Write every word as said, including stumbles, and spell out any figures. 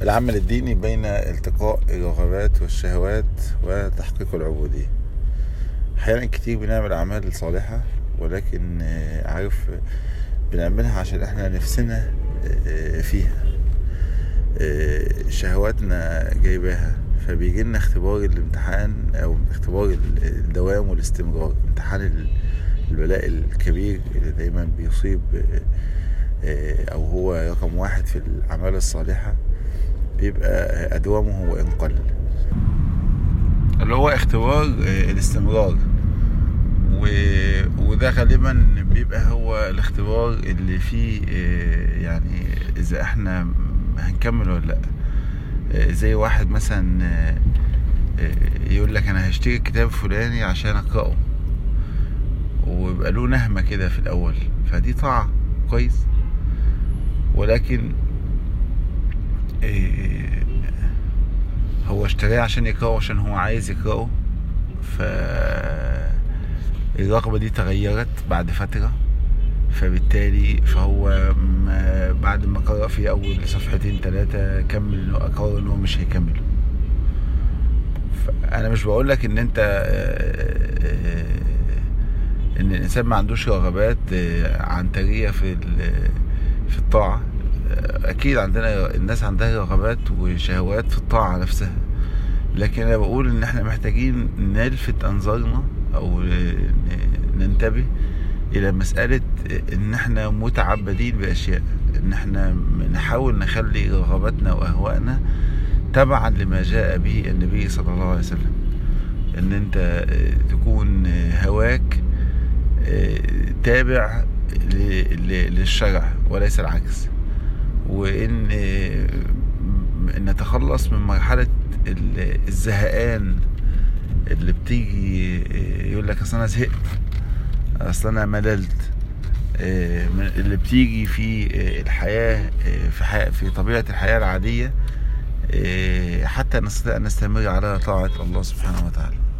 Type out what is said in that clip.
العمل الديني بين التقاء الرغبات والشهوات وتحقيق العبودية. أحيانا كتير بنعمل أعمال صالحة، ولكن عارف بنعملها عشان احنا نفسنا فيها، شهواتنا جايباها، فبيجي لنا اختبار الامتحان او اختبار الدوام والاستمرار، امتحان البلاء الكبير اللي دايما بيصيب او هو رقم واحد في الاعمال الصالحة، بيبقى ادوامه وان قل، اللي هو اختبار الاستمرار. وده غالبا بيبقى هو الاختبار اللي فيه يعني اذا احنا هنكمل ولا لا. زي واحد مثلا يقول لك انا هشتري الكتاب الفلاني عشان اقراه، ويبقى له نهمة كده في الاول، فدي طاعة كويس، ولكن هو اشتراه عشان يقراه عشان هو عايز يقراه، فالرغبة دي تغيرت بعد فترة، فبالتالي فهو بعد ما قرأ في أول صفحتين ثلاثة كمل إنه أقرر إنه مش هيكمله. أنا مش بقولك إن أنت إن الإنسان ما عندوش رغبات عنترية في في الطاعة. أكيد عندنا الناس عندها رغبات وشهوات في الطاعة نفسها، لكن أنا بقول إن إحنا محتاجين نلفت أنظارنا أو ننتبه الى مسألة ان احنا متعبدين باشياء، ان احنا نحاول نخلي رغباتنا واهوائنا تبعا لما جاء به النبي صلى الله عليه وسلم، ان انت تكون هواك تابع للشرع وليس العكس، وان نتخلص من مرحلة الزهقان اللي بتيجي يقول لك اصل انا زهقت، اصل انا مللت، اللي بتيجي في الحياة في, حياة في طبيعة الحياة العادية، حتى نستطيع ان نستمر على طاعة الله سبحانه وتعالى.